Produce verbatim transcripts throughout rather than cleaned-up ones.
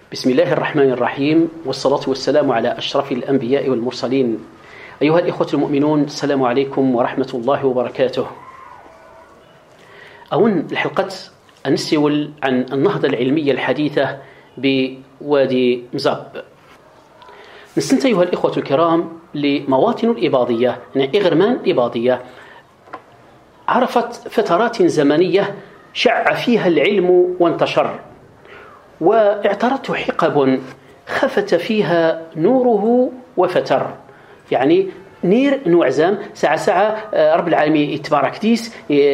بسم الله الرحمن الرحيم، والصلاة والسلام على أشرف الأنبياء والمرسلين. أيها الإخوة المؤمنون، السلام عليكم ورحمة الله وبركاته. أون الحلقة نسول عن النهضة العلمية الحديثة بوادي مزاب. نستنت أيها الإخوة الكرام لمواطن الإباضية، يعني إغرمان الإباضية عرفت فترات زمنية شع فيها العلم وانتشر، واعترته حقب خفت فيها نوره وفتر. يعني نير نوعزام ساعة ساعة رب العالمين يتبارك ديس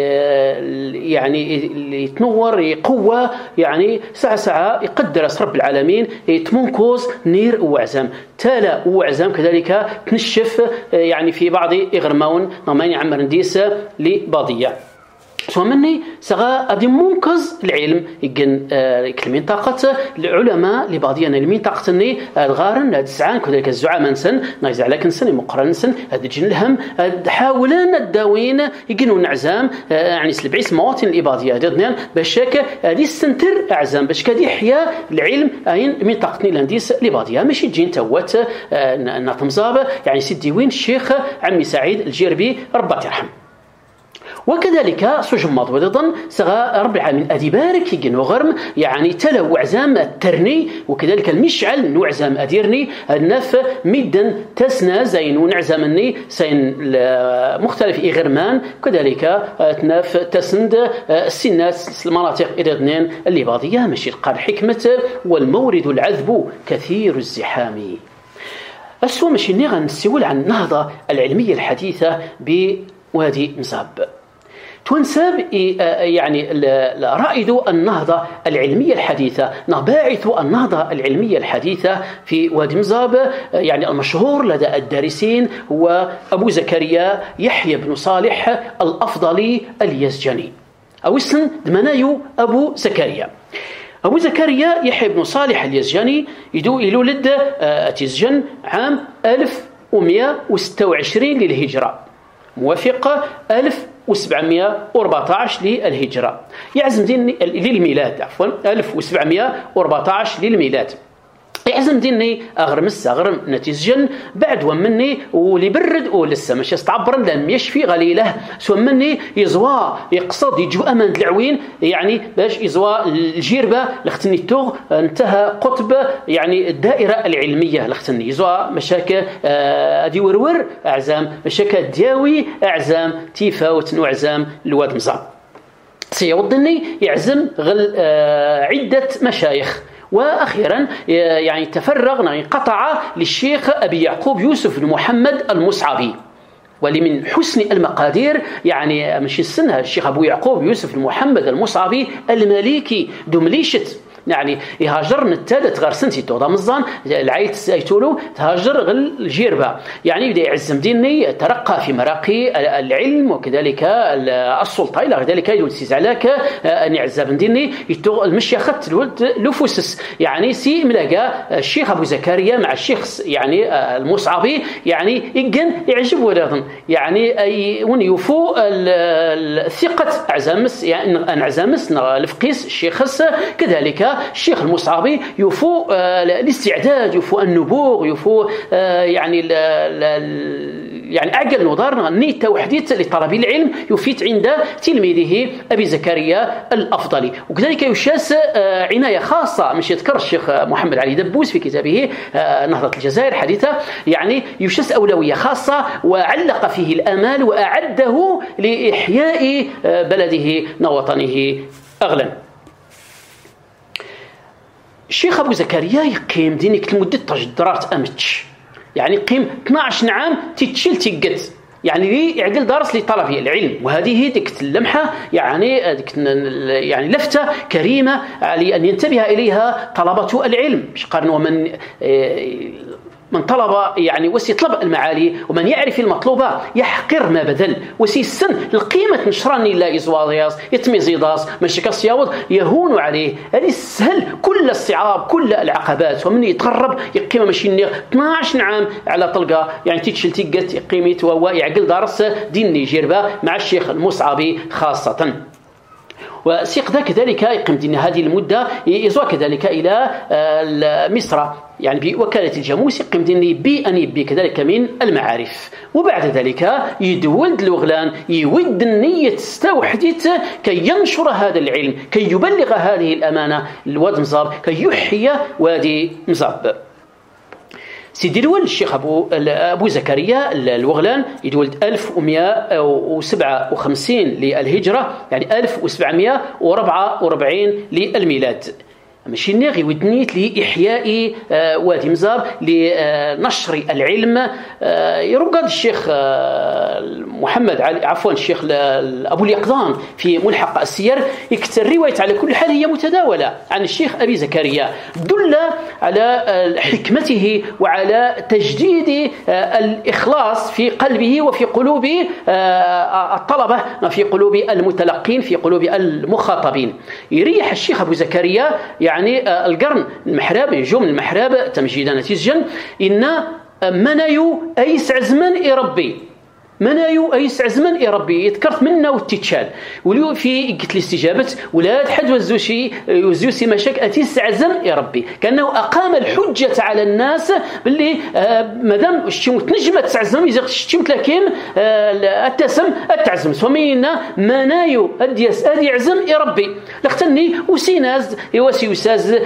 يعني يتنور قوة، يعني ساعة ساعة يقدر رب العالمين يتمنكوز نير وعزام تالا وعزام كذلك تنشف يعني في بعض إغرماون نمان عمر نديس لباضية ومني سغا أدي منقذ العلم يجن كلمين طاقة العلماء لبعضينا المين طاقتني الغارن الزعان كذلك الزعماء سن نايزع لكن سن مقرن سن هذا جن الهم حاولن الداوين يجنوا نعزام يعني سلبعيس مواطن الإباضية ددنا بشك هذه السنتر أعزام باش كدي حيا العلم أين من طاقتني لانديس لبعضيها ماشي جين توت نطمزاب يعني سيدي وين الشيخ عمي سعيد الجربي ربات يرحم. وكذلك سجمض وضدن سغا رب العالمين أدي بارك يجن وغرم يعني تلو عزام الترني، وكذلك المشعل نوعزام أديرني النف مدا تسنى زين ونعزامني سين مختلف إغرمان، كذلك تنف تسند السنات المناطق إلى اثنين اللي باضية ماشي القار حكمة والمورد العذب كثير الزحام. السوى ماشي نغن نسول عن النهضة العلمية الحديثة بوادي مزاب. تنسب يعني رائد النهضة العلمية الحديثة باعث النهضة العلمية الحديثة في وادي مزاب، يعني المشهور لدى الدارسين هو أبو زكريا يحيى بن صالح الأفضلي اليزجني أو اسم دمنايو أبو زكريا. أبو زكريا يحيى بن صالح اليزجني يدو يولد أتيزجن عام ألف ومئة وستة وعشرين للهجرة موافق ألف وسبعمئة وأربعة عشر للهجرة، يعزم ديني للميلاد عفوا ألف وسبعمئة وأربعة عشر للميلاد. يعزم ديني أغرمس أغرم نتيجن بعد ومني ولي برد ولسه مش يستعبر لم يشفي غليله سو مني يزوا يقصد يجو أمان العوين يعني باش يزوا الجيربة لختني توغ انتهى قطب يعني الدائرة العلمية لختني يزوا مشاكل أدي ورور أعزام مشاكل دياوي أعزام تيفاوت نوعزام الواد مزام سيوضني يعزم غل عدة مشايخ. وأخيرا يعني تفرغ انقطع للشيخ أبي يعقوب يوسف بن محمد المصعبي، ولمن حسن المقادير يعني مش السنة الشيخ أبو يعقوب يوسف بن محمد المصعبي المالكي دمليشت يعني يهاجر نتادت غير سنتي توضا مزان العيت سيتولو تهاجر غل الجيربة، يعني يبدا يعزم ديني ترقى في مراقي العلم وكذلك السلطة إلى ذلك يدول سيزعلاك أن يعزم ديني يتو المشي أخذت الولد لفوسس يعني سي ملاقى الشيخ أبو زكريا مع الشيخ يعني المصعبي يعني يجن يعجب ولادن يعني أي ون يفو الثقة أعزامس يعني أن أعزامس الفقيس الشيخ كذلك الشيخ المصعبي يفو الاستعداد يفو النبوغ يفو يعني ال ال يعني أعقل نظر نية وحديث لطلب العلم يفيت عند تلميذه أبي زكريا الأفضلي. وكذلك يشاس عناية خاصة مش يذكر الشيخ محمد علي دبوس في كتابه نهضة الجزائر حديثة، يعني يشاس أولوية خاصة وعلق فيه الآمال وأعده لإحياء بلده وطنه أغلا. الشيخ أبو زكريا يقيم دينك لمدة تجدرات أمتش، يعني قيم اثنا عشر عام تتشل تيقت يعني لي يعقل دارس لطلب العلم، وهذه ديك اللمحة يعني ديك يعني لفتة كريمة لأن ينتبه إليها طلبة العلم. مش قارن ومن من طلب يعني وسيطلب المعالي ومن يعرف المطلوبة يحقر ما بذل وسيسن القيمة نشراني لا يزواضياس يتميزيداس ماشي كالصياوض يهون عليه هذه السهل كل الصعاب كل العقبات، ومن يتقرب يقيمة ماشي نيغ اثنا عشر عام على طلقة يعني تيتشل تيقت قيمة وهو يعقل دارس دين نيجيربا مع الشيخ المصعبي خاصة. وسيقدا كذلك يقيم دين هذه المدة يزوى كذلك إلى مصر يعني بوكالة الجاموس يقيم ديني بي أني بي كذلك من المعارف. وبعد ذلك يدولد الوغلان يود النية استوحدت كي ينشر هذا العلم كي يبلغ هذه الأمانة لواد مزاب كي يحيي وادي مزاب. سيدي الأول الشيخ أبو أبو زكريا الوغلان يتولد ألف ومئة وسبعة وخمسين للهجرة يعني ألف وسبعمئة وأربعة وأربعين للميلاد. ماشي ناغي ودنيت لإحياء وادي مزاب لنشر العلم. يرقد الشيخ محمد علي عفوا الشيخ أبو اليقظان في ملحق السير يكتر رواية على كل حال هي متداولة عن الشيخ أبي زكريا دل على حكمته وعلى تجديد الإخلاص في قلبه وفي قلوب الطلبة في قلوب المتلقين في قلوب المخاطبين. يريح الشيخ أبو زكريا يعني يعني القرن المحراب يجوم المحراب تمجيدا نتيجا إن منايو أيس عزمن إي ربي منايو أيس عزمن إي ربي يتكرت منا والتتشال وليو في قلت الاستجابة ولا حد وزوشي وزوسي مشاك أتيس عزم إي ربي كأنه أقام الحجة على الناس باللي آه مادام الشموت نجمة تعزم إذا الشموت لكن آه التسم التعزم فمينا منايو أديس أدي عزم إي ربي لختني وسيناز يواسي وساز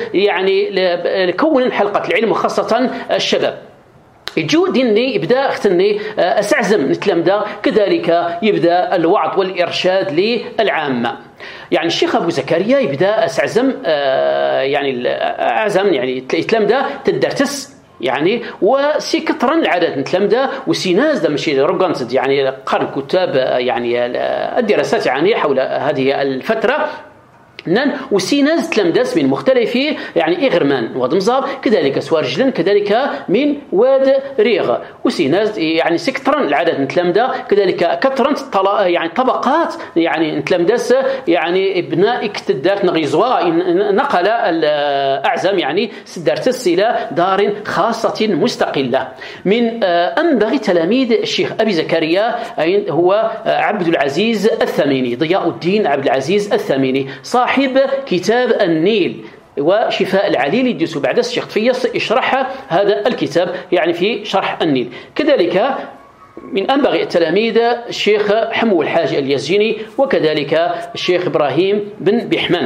يعني كون حلقة العلم وخاصة الشباب يجو ديني يبدا اختني اسعزم نتلم دا كذلك يبدا الوعظ والارشاد للعامه. يعني الشيخ ابو زكريا يبدا اسعزم يعني اعزم يعني يتلم دا تدرتس يعني وسي كثرا العدد نتلمذا وسيناز دا ماشي رقنت يعني قرن كتاب يعني الدراسات يعني حول هذه الفتره نن وسيناز تلمدس من مختلفي يعني إغرمان واد مزاب كذلك سوارجلن كذلك من واد ريغ وسيناز يعني سكترن العدد نتلمدا كذلك كثرا يعني طبقات يعني نتلمدس يعني ابناء اكتدات نغيزوا نقل الأعزم يعني سدارتس إلى دار خاصة مستقلة. من أنبغي تلاميذ الشيخ أبي زكريا هو عبد العزيز الثميني ضياء الدين عبد العزيز الثميني صاحب صاحب كتاب النيل وشفاء العليل يدرس بعد الشيخ فيص يشرح هذا الكتاب يعني في شرح النيل. كذلك من أنبغي التلاميذ الشيخ حمو الحاج اليزجيني وكذلك الشيخ إبراهيم بن بحمان.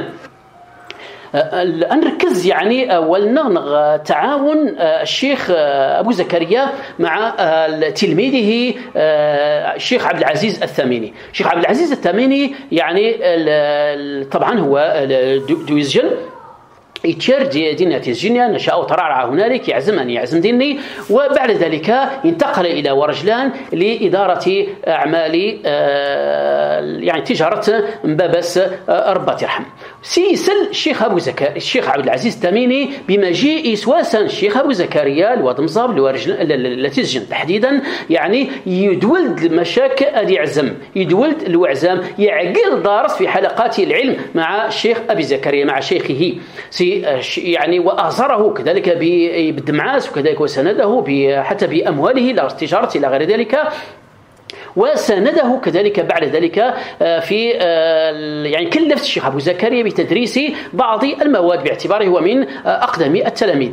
نركز يعني ولنغنغ تعاون الشيخ أبو زكريا مع تلميذه الشيخ عبد العزيز الثميني. الشيخ عبد العزيز الثميني يعني طبعا هو دويزجن يتشار دينا تيزجينيا نشأ وترعرع هنالك يعزم أن يعزم ديني وبعد ذلك انتقل إلى ورجلان لإدارة أعمال يعني تجارة مبابس ربات يرحم. سيسل الشيخ أبو زكريا الشيخ عبد العزيز التميمي بمجيء سواسا الشيخ أبو زكريا الواد مصاب لورجلان تيزجن تحديدا يعني يدولد المشاك أدي عزم يدولد الوعزام يعقل دارس في حلقات العلم مع الشيخ أبي زكريا مع شيخه سي يعني وأزره كذلك بالدمعاس وكذلك وسنده حتى بأمواله للتجارة إلى غير ذلك وسانده كذلك بعد ذلك في يعني كلف الشيخ أبو زكريا بتدريس بعض المواد باعتباره هو من أقدم التلاميذ.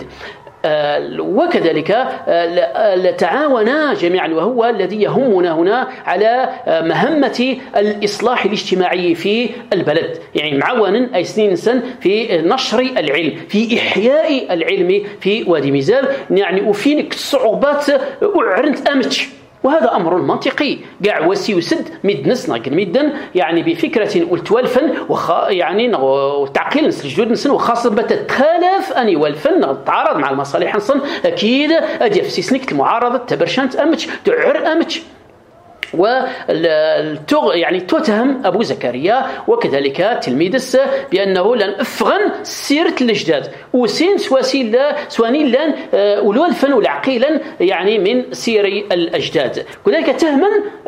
وكذلك تعاونا جميعا وهو الذي يهمنا هنا على مهمة الإصلاح الاجتماعي في البلد يعني معاونا أي سنين سن في نشر العلم في إحياء العلم في وادي مزاب يعني وفينك الصعوبات أعرنت أمتش وهذا أمر منطقي قاع وسي وسد ميدنس ناقل ميدن يعني بفكرة والتوالفن وخا يعني وتعقيل نسل الجود نسن وخاصة بتتخالف أني والفن تعارض مع المصالح نصن أكيد أدي في سيسنك المعارضة تبرشانت أمتش تعر أمتش والتغ يعني تتهم أبو زكريا وكذلك تلميذس بأنه لن أفغن سيرة الأجداد وسين سواسين لا سوانين لن ولو الفن والعقيلا يعني من سير الأجداد. كذلك تهمن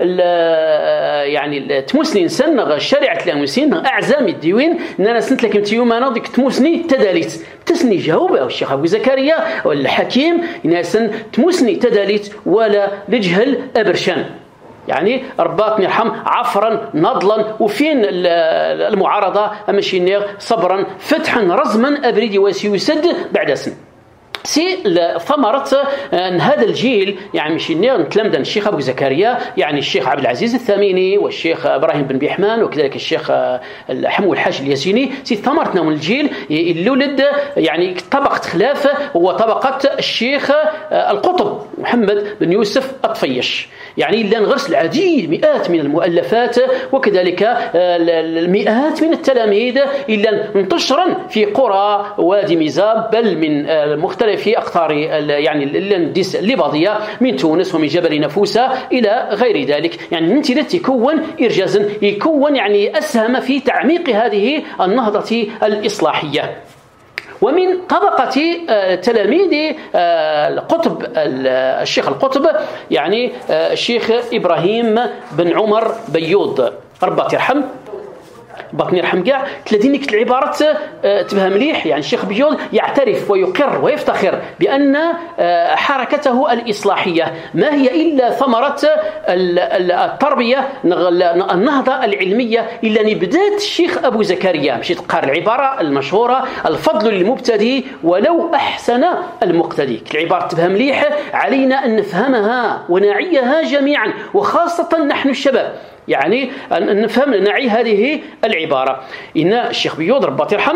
يعني تموسني سن شريعة الأموسين أعزام الديوين إن أنا سنت لكم تيوم أنا ضيك تموسني تداليت تسني جاوب أو الشيخ أبو زكريا والحكيم إن سن تموسني تداليت ولا لجهل أبرشان يعني رباط يرحم عفرا نضلا وفين المعارضة ماشي نيغ صبرا فتحا رزما أبريد وسيسد بعد سن سي ثمرة هذا الجيل يعني مش نتلمذ الشيخ أبو زكريا يعني الشيخ عبد العزيز الثاميني والشيخ إبراهيم بن بيحمان وكذلك الشيخ حمو الحاج الياسيني سي ثمرتنا من الجيل اللي ولد يعني طبقة خلاف هو طبقة الشيخ القطب محمد بن يوسف الطفيش يعني إلا نغرس العديد مئات من المؤلفات وكذلك المئات من التلاميذ إلا انتشرا في قرى وادي ميزاب بل من مختلف في أقطار يعني الليباضية من تونس ومن جبل نفوسة إلى غير ذلك يعني ننتي يكون إرجازا يكون يعني أسهم في تعميق هذه النهضة الإصلاحية. ومن طبقة تلاميذ القطب الشيخ القطب يعني الشيخ إبراهيم بن عمر بيوض رباط يرحم باطني يرحم كاع ثلاثين العبارات تبها مليح يعني الشيخ بيوض يعترف ويقر ويفتخر بأن حركته الإصلاحية ما هي إلا ثمرة التربية النهضة العلمية إلا أن بدات الشيخ أبو زكريا مشيت تقار العبارة المشهورة الفضل للمبتدئ ولو أحسن المقتدي العبارة تبها مليح علينا أن نفهمها ونعيها جميعا وخاصة نحن الشباب يعني أن نفهم نعي هذه العبارة إن الشيخ بيوض رباط يرحم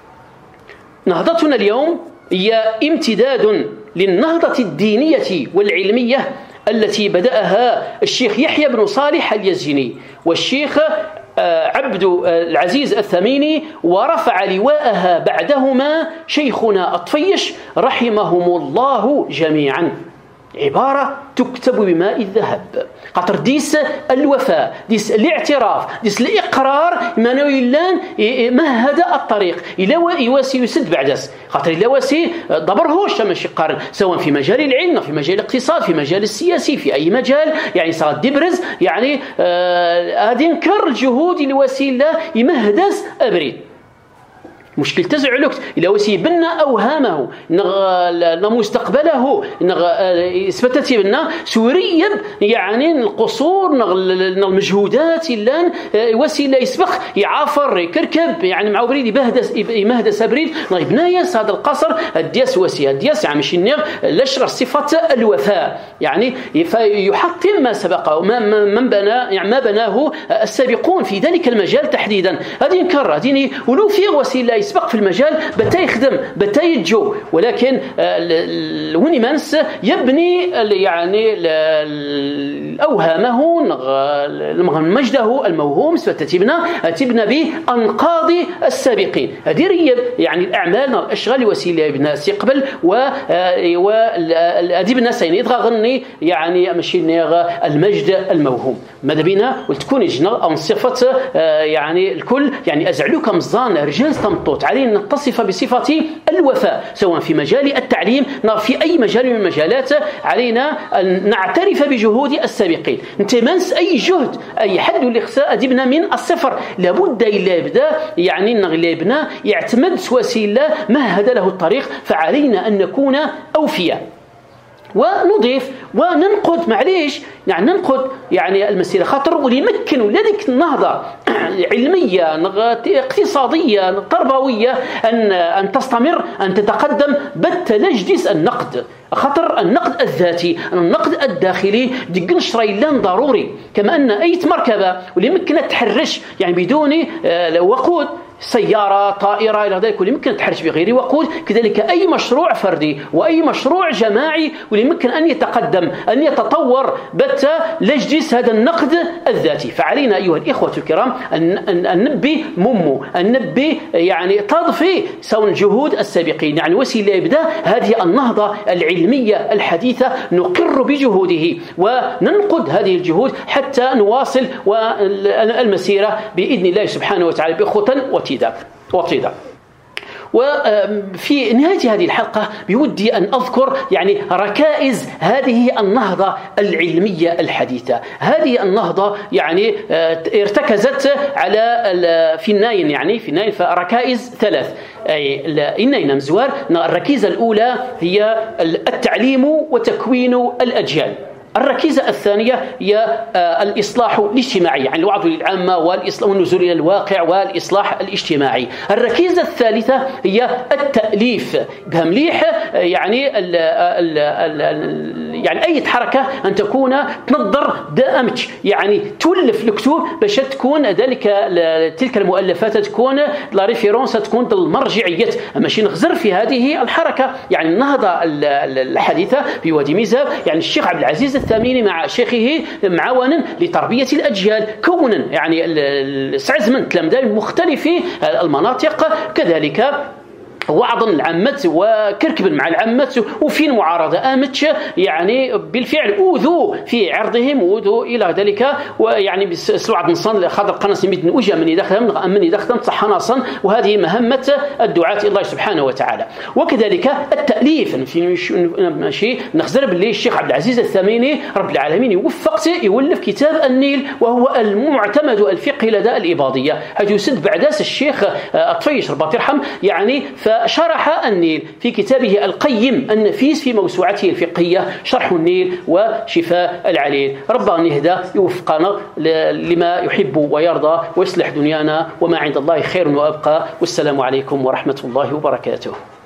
نهضتنا اليوم هي امتداد للنهضة الدينية والعلمية التي بدأها الشيخ يحيى بن صالح اليزيني والشيخ عبد العزيز الثميني ورفع لواءها بعدهما شيخنا الطفيش رحمهم الله جميعا عبارة تكتب بماء الذهب خاطر ديس الوفاء ديس الاعتراف ديس الإقرار ما يلان مهد الطريق إلى يواسي يسد بعدس خاطر إلى واسي دبرهوش ماشي قارن سواء في مجال العلم في مجال الاقتصاد في مجال السياسي في أي مجال يعني صار دبرز يعني هذه آه نكر الجهود اللي وسيلة يمهدس أبريد مشكل تزعلك إلى وسي بنا أوهامه نغ مستقبله نغ إثبتت بنا سوريا يعني القصور نغ المجهودات إلا وسيلة يسبق يعافر يكركب يعني مع بريد يبهدس يمهدس بريد نغ بنايس هذا القصر الدياس وسي الدياس يعني مش النغ لشر صفة الوفاء يعني يحطم ما سبقه ما من بنى يعني ما بناه السابقون في ذلك المجال تحديدا هذه نكرر هذه ولو في وسيلة يسبق في المجال بتا يخدم بتا يتجو ولكن الونيمانس يبني يعني أوهامه مجده الموهوم ستتبنى تبنى بأنقاض السابقين هذه ريب يعني الأعمال الأشغال وسيلة يبنى سيقبل وهذه الناس يدغى غني يعني ماشي المجد الموهوم ماذا بينا وتكون جنا أو صفة يعني الكل يعني أزعلوك مزان رجال تمطوط علينا أن نتصف بصفة الوفاء سواء في مجال التعليم في أي مجال من المجالات علينا أن نعترف بجهود السابقين نتمنس أي جهد أي حد اللي خساء أدبنا من الصفر لابد إلا يبدأ يعني نغلي يبنى يعتمد وسيلة مهد له الطريق فعلينا أن نكون أوفياء ونضيف وننقد معليش يعني ننقد يعني المسيرة خاطر وليمكن ولذلك النهضة علمية اقتصادية تربوية أن أن تستمر أن تتقدم بت نجلس النقد خاطر النقد الذاتي النقد الداخلي دق نشريلان ضروري كما أن أي مركبة وليمكن تحرش يعني بدون وقود سيارة طائرة إلى ذلك واللي يمكن تحرش بغير وقود كذلك أي مشروع فردي وأي مشروع جماعي واللي يمكن أن يتقدم أن يتطور بت لجلس هذا النقد الذاتي فعلينا أيها الإخوة الكرام أن نبي ممو أن نبي يعني تضفي سواء جهود السابقين يعني وسيلة يبدأ هذه النهضة العلمية الحديثة نقر بجهوده وننقد هذه الجهود حتى نواصل المسيرة بإذن الله سبحانه وتعالى بخطى وتيدا وطيدا. وفي نهاية هذه الحلقة بودي أن أذكر يعني ركائز هذه النهضة العلمية الحديثة. هذه النهضة يعني ارتكزت على في الناين يعني في الناين فركائز ثلاث أي إننا مزوار. الركيزة الأولى هي التعليم وتكوين الأجيال. الركيزة الثانية هي الإصلاح الاجتماعي، يعني الوعظ للعامة والنزول إلى الواقع والإصلاح الاجتماعي. الركيزة الثالثة هي التأليف بها مليح، يعني ال ال ال يعني أي حركة أن تكون تنظر دائمتش، يعني تولف الكتب باش تكون ذلك تلك المؤلفات تكون لا ريفيرونس، تكون المرجعية، ماشي نخزر في هذه الحركة. يعني النهضة الحديثة في وادي ميزاب، يعني الشيخ عبد العزيز الثاميني مع شيخه معاونا لتربية الأجيال، كونا يعني سعز من تلامذة من مختلف المناطق، كذلك وعظا العامة وكركبا مع العامة، وفي المعارضة آمتش يعني بالفعل أوذوا في عرضهم وأوذوا إلى ذلك، ويعني سوعد نصن خاطر قناص ميدن وجه من يدخلهم من يدخلهم صح ناصا، وهذه مهمة الدعاة إلى الله سبحانه وتعالى. وكذلك التأليف، ماشي نخزر باللي الشيخ عبد العزيز الثاميني رب العالمين يوفقت يولف كتاب النيل، وهو المعتمد الفقهي لدى الإباضية، حيث يسد بعداس الشيخ الطفيش رباط يرحم يعني فشرح النيل في كتابه القيم النفيس في موسوعته الفقهية شرح النيل وشفاء العليل. ربنا نهدى يوفقنا لما يحب ويرضى ويصلح دنيانا، وما عند الله خير وأبقى، والسلام عليكم ورحمة الله وبركاته.